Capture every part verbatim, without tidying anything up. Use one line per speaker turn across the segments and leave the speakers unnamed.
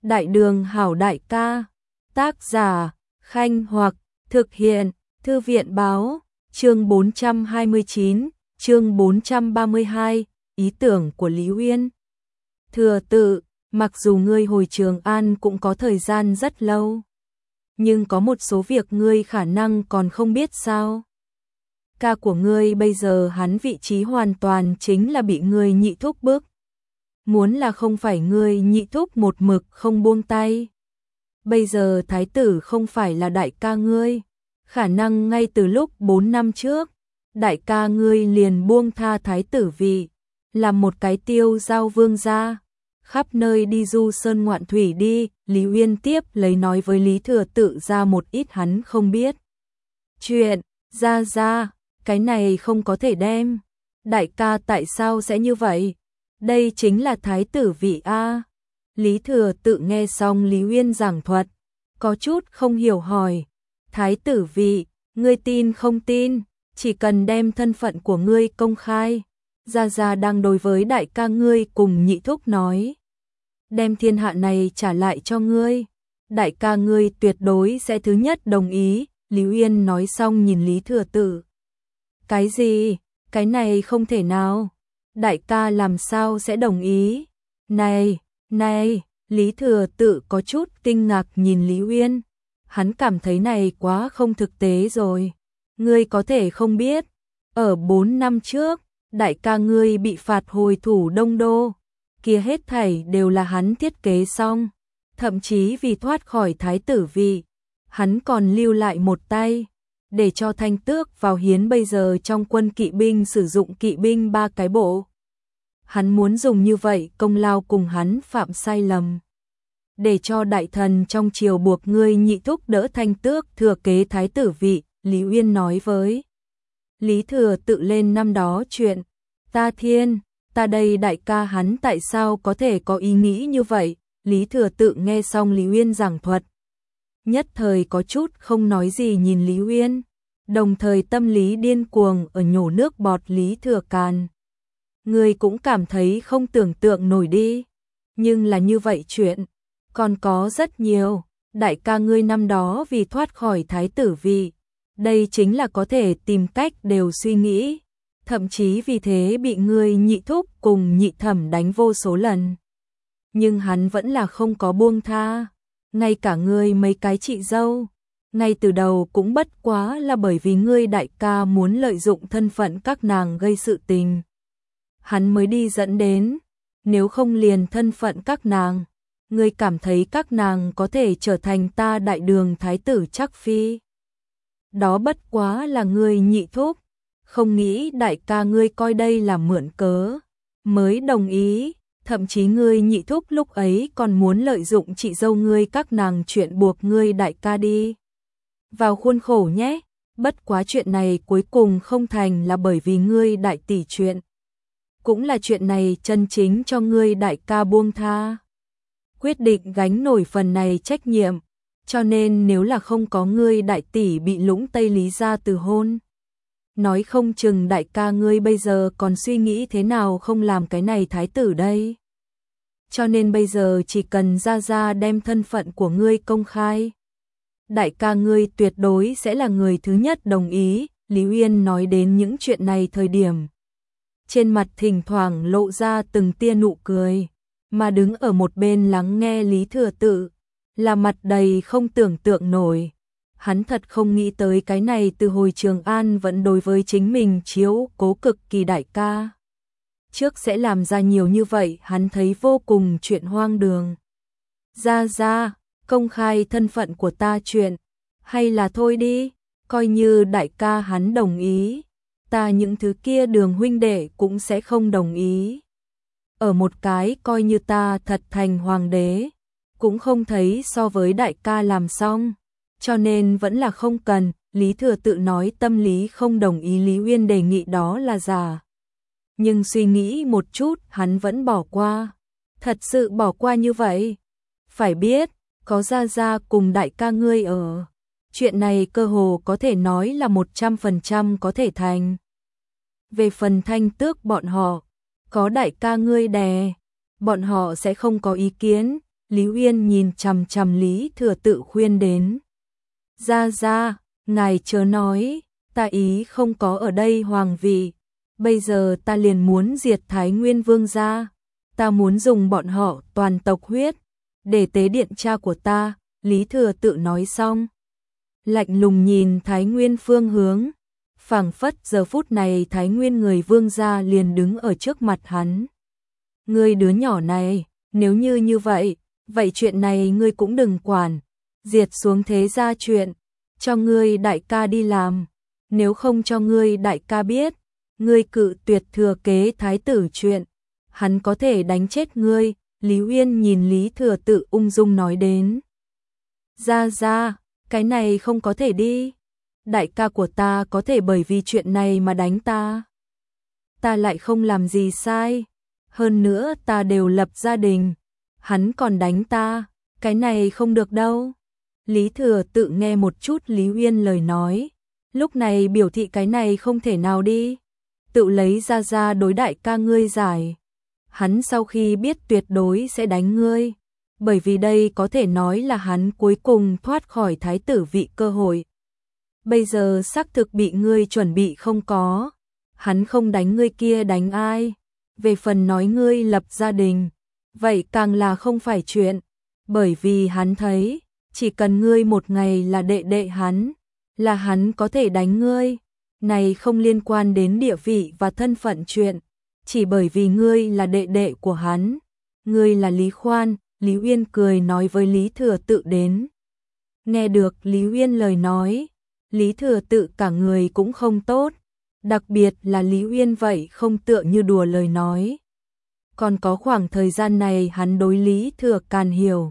Đại đường hảo đại ca, tác giả, Khanh Hoặc, thực hiện, Thư viện báo, chương bốn trăm hai mươi chín, chương bốn trăm ba mươi hai, ý tưởng của Lý Uyên. Thừa Tự, mặc dù ngươi hồi Trường An cũng có thời gian rất lâu, nhưng có một số việc ngươi khả năng còn không biết sao. Ca của ngươi bây giờ hắn vị trí hoàn toàn chính là bị ngươi nhị thúc bức. Muốn là không phải ngươi nhị thúc một mực không buông tay. Bây giờ thái tử không phải là đại ca ngươi, khả năng ngay từ lúc bốn năm trước, đại ca ngươi liền buông tha thái tử vị, làm một cái tiêu giao vương gia, khắp nơi đi du sơn ngoạn thủy đi. Lý Uyên tiếp lấy nói với Lý Thừa Tự ra một ít hắn không biết chuyện. Ra ra, cái này không có thể đem. Đại ca tại sao sẽ như vậy? Đây chính là thái tử vị a. Lý Thừa Tự nghe xong Lý Uyên giảng thuật, có chút không hiểu hỏi, thái tử vị, ngươi tin không tin, chỉ cần đem thân phận của ngươi công khai. Gia Gia đang đối với đại ca ngươi cùng nhị thúc nói, đem thiên hạ này trả lại cho ngươi, đại ca ngươi tuyệt đối sẽ thứ nhất đồng ý. Lý Uyên nói xong nhìn Lý Thừa Tự. Cái gì? Cái này không thể nào. Đại ca làm sao sẽ đồng ý? Này, này, Lý Thừa Tự có chút kinh ngạc nhìn Lý Uyên. Hắn cảm thấy này quá không thực tế rồi. Ngươi có thể không biết, ở bốn năm trước, đại ca ngươi bị phạt hồi thủ Đông Đô, kia hết thảy đều là hắn thiết kế xong, thậm chí vì thoát khỏi thái tử vị, hắn còn lưu lại một tay, để cho Thanh Tước vào hiến bây giờ trong quân kỵ binh sử dụng kỵ binh ba cái bộ. Hắn muốn dùng như vậy công lao cùng hắn phạm sai lầm, để cho đại thần trong triều buộc ngươi nhị thúc đỡ Thanh Tước thừa kế thái tử vị. Lý Uyên nói với Lý Thừa Tự lên năm đó chuyện. Ta thiên, ta đây đại ca hắn tại sao có thể có ý nghĩ như vậy? Lý Thừa Tự nghe xong Lý Uyên giảng thuật, nhất thời có chút không nói gì nhìn Lý Uyên, đồng thời tâm lý điên cuồng ở nhổ nước bọt Lý Thừa Càn. Người cũng cảm thấy không tưởng tượng nổi đi, nhưng là như vậy chuyện, còn có rất nhiều. Đại ca ngươi năm đó vì thoát khỏi thái tử vị, đây chính là có thể tìm cách đều suy nghĩ, thậm chí vì thế bị ngươi nhị thúc cùng nhị thẩm đánh vô số lần. Nhưng hắn vẫn là không có buông tha, ngay cả ngươi mấy cái chị dâu, ngay từ đầu cũng bất quá là bởi vì ngươi đại ca muốn lợi dụng thân phận các nàng gây sự tình, hắn mới đi dẫn đến, nếu không liền thân phận các nàng, ngươi cảm thấy các nàng có thể trở thành ta đại đường thái tử chắc phi. Đó bất quá là ngươi nhị thúc, không nghĩ đại ca ngươi coi đây là mượn cớ, mới đồng ý, thậm chí ngươi nhị thúc lúc ấy còn muốn lợi dụng chị dâu ngươi các nàng chuyện buộc ngươi đại ca đi vào khuôn khổ nhé. Bất quá chuyện này cuối cùng không thành là bởi vì ngươi đại tỷ chuyện, cũng là chuyện này chân chính cho ngươi đại ca buông tha, quyết định gánh nổi phần này trách nhiệm, cho nên nếu là không có ngươi đại tỷ bị Lũng Tây Lý gia từ hôn, nói không chừng đại ca ngươi bây giờ còn suy nghĩ thế nào không làm cái này thái tử đây. Cho nên bây giờ chỉ cần Gia Gia đem thân phận của ngươi công khai, đại ca ngươi tuyệt đối sẽ là người thứ nhất đồng ý. Lý Uyên nói đến những chuyện này thời điểm, trên mặt thỉnh thoảng lộ ra từng tia nụ cười, mà đứng ở một bên lắng nghe Lý Thừa Tự là mặt đầy không tưởng tượng nổi. Hắn thật không nghĩ tới cái này từ hồi Trường An vẫn đối với chính mình chiếu cố cực kỳ đại ca trước sẽ làm ra nhiều như vậy, hắn thấy vô cùng chuyện hoang đường. Ra ra, công khai thân phận của ta chuyện, hay là thôi đi, coi như đại ca hắn đồng ý, ta những thứ kia đường huynh đệ cũng sẽ không đồng ý. Ở một cái coi như ta thật thành hoàng đế, cũng không thấy so với đại ca làm xong, cho nên vẫn là không cần. Lý Thừa Tự nói tâm lý không đồng ý Lý Uyên đề nghị đó là giả, nhưng suy nghĩ một chút hắn vẫn bỏ qua. Thật sự bỏ qua như vậy? Phải biết, có Gia Gia cùng đại ca ngươi ở, chuyện này cơ hồ có thể nói là một trăm phần trăm có thể thành. Về phần Thanh Tước bọn họ, có đại ca ngươi đè, bọn họ sẽ không có ý kiến. Lý Uyên nhìn chằm chằm Lý Thừa Tự khuyên đến. Ra ra, ngài chớ nói, ta ý không có ở đây hoàng vị. Bây giờ ta liền muốn diệt Thái Nguyên Vương gia. Ta muốn dùng bọn họ toàn tộc huyết để tế điện cha của ta. Lý Thừa Tự nói xong, lạnh lùng nhìn Thái Nguyên phương hướng. Phảng phất giờ phút này Thái Nguyên người Vương gia liền đứng ở trước mặt hắn. Ngươi đứa nhỏ này, nếu như như vậy, vậy chuyện này ngươi cũng đừng quản. Diệt xuống thế gia chuyện, cho ngươi đại ca đi làm. Nếu không cho ngươi đại ca biết, ngươi cự tuyệt thừa kế thái tử chuyện, hắn có thể đánh chết ngươi. Lý Uyên nhìn Lý Thừa Tự ung dung nói đến. Ra ra, cái này không có thể đi. Đại ca của ta có thể bởi vì chuyện này mà đánh ta. Ta lại không làm gì sai. Hơn nữa ta đều lập gia đình. Hắn còn đánh ta, cái này không được đâu. Lý Thừa Tự nghe một chút Lý Uyên lời nói. Lúc này biểu thị cái này không thể nào đi. Tự lấy ra ra đối đại ca ngươi giải. Hắn sau khi biết tuyệt đối sẽ đánh ngươi. Bởi vì đây có thể nói là hắn cuối cùng thoát khỏi thái tử vị cơ hội. Bây giờ xác thực bị ngươi chuẩn bị không có. Hắn không đánh ngươi kia đánh ai. Về phần nói ngươi lập gia đình, vậy càng là không phải chuyện. Bởi vì hắn thấy, chỉ cần ngươi một ngày là đệ đệ hắn, là hắn có thể đánh ngươi. Này không liên quan đến địa vị và thân phận chuyện. Chỉ bởi vì ngươi là đệ đệ của hắn. Ngươi là Lý Khoan. Lý Uyên cười nói với Lý Thừa Tự đến. Nghe được Lý Uyên lời nói, Lý Thừa Tự cả người cũng không tốt. Đặc biệt là Lý Uyên vậy không tựa như đùa lời nói. Còn có khoảng thời gian này hắn đối Lý Thừa Càn hiểu.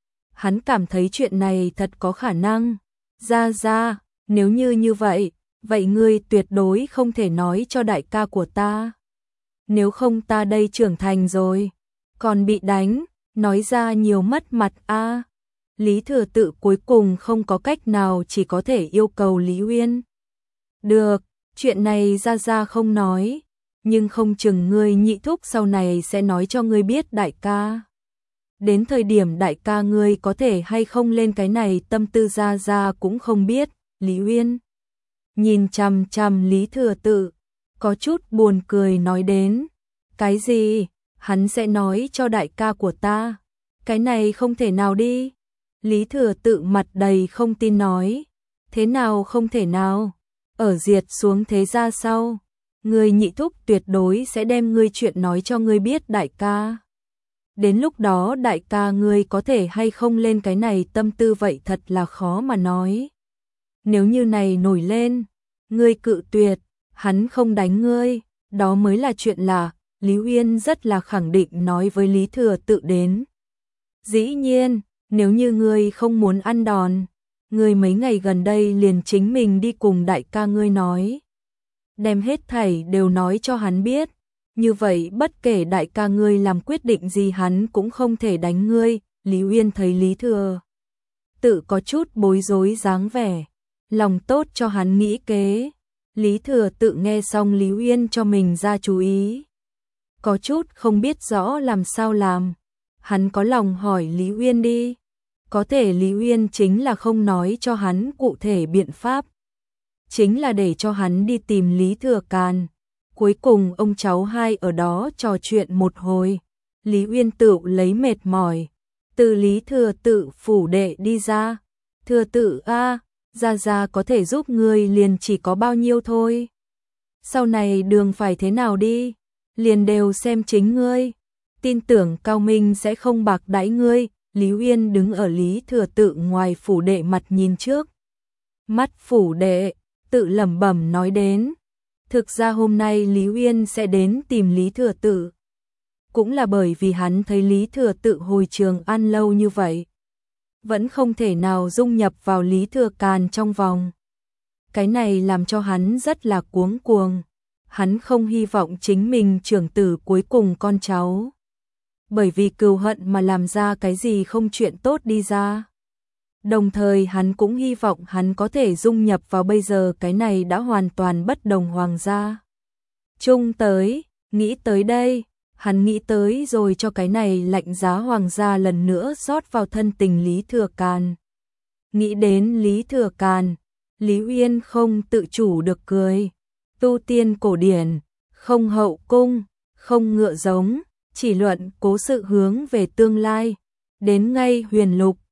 Hắn cảm thấy chuyện này thật có khả năng. Ra ra, nếu như như vậy, vậy ngươi tuyệt đối không thể nói cho đại ca của ta. Nếu không ta đây trưởng thành rồi, còn bị đánh, nói ra nhiều mất mặt a. Lý Thừa Tự cuối cùng không có cách nào, chỉ có thể yêu cầu Lý Uyên. Được, chuyện này ra ra không nói, nhưng không chừng ngươi nhị thúc sau này sẽ nói cho ngươi biết đại ca. Đến thời điểm đại ca ngươi có thể hay không lên cái này tâm tư ra ra cũng không biết. Lý Uyên nhìn chằm chằm Lý Thừa Tự, có chút buồn cười nói đến. Cái gì? Hắn sẽ nói cho đại ca của ta? Cái này không thể nào đi. Lý Thừa Tự mặt đầy không tin nói. Thế nào không thể nào? Ở diệt xuống thế gia sau, người nhị thúc tuyệt đối sẽ đem ngươi chuyện nói cho ngươi biết đại ca. Đến lúc đó đại ca ngươi có thể hay không lên cái này tâm tư vậy thật là khó mà nói. Nếu như này nổi lên, ngươi cự tuyệt, hắn không đánh ngươi, đó mới là chuyện lạ. Lý Uyên rất là khẳng định nói với Lý Thừa Tự đến. Dĩ nhiên, nếu như ngươi không muốn ăn đòn, ngươi mấy ngày gần đây liền chính mình đi cùng đại ca ngươi nói. Đem hết thảy đều nói cho hắn biết. Như vậy bất kể đại ca ngươi làm quyết định gì hắn cũng không thể đánh ngươi. Lý Uyên thấy Lý Thừa Tự có chút bối rối dáng vẻ, lòng tốt cho hắn nghĩ kế. Lý Thừa Tự nghe xong Lý Uyên cho mình ra chú ý, có chút không biết rõ làm sao làm. Hắn có lòng hỏi Lý Uyên đi. Có thể Lý Uyên chính là không nói cho hắn cụ thể biện pháp. Chính là để cho hắn đi tìm Lý Thừa Càn. Cuối cùng ông cháu hai ở đó trò chuyện một hồi. Lý Uyên tự lấy mệt mỏi, từ Lý Thừa Tự phủ đệ đi ra. Thừa Tự a, ra ra có thể giúp ngươi liền chỉ có bao nhiêu thôi. Sau này đường phải thế nào đi, liền đều xem chính ngươi. Tin tưởng Cao Minh sẽ không bạc đãi ngươi. Lý Uyên đứng ở Lý Thừa Tự ngoài phủ đệ mặt nhìn trước mắt phủ đệ, tự lẩm bẩm nói đến. Thực ra hôm nay Lý Uyên sẽ đến tìm Lý Thừa Tự, cũng là bởi vì hắn thấy Lý Thừa Tự hồi Trường An lâu như vậy, vẫn không thể nào dung nhập vào Lý Thừa Càn trong vòng. Cái này làm cho hắn rất là cuống cuồng. Hắn không hy vọng chính mình trưởng tử cuối cùng con cháu bởi vì cừu hận mà làm ra cái gì không chuyện tốt đi ra. Đồng thời hắn cũng hy vọng hắn có thể dung nhập vào bây giờ cái này đã hoàn toàn bất đồng hoàng gia. Chung tới, nghĩ tới đây, Hắn nghĩ tới rồi cho cái này lạnh giá hoàng gia lần nữa rót vào thân tình Lý Thừa Càn. Nghĩ đến Lý Thừa Càn, Lý Uyên không tự chủ được cười. Tu tiên cổ điển, không hậu cung, không ngựa giống, chỉ luận cố sự hướng về tương lai. Đến ngay huyền lục,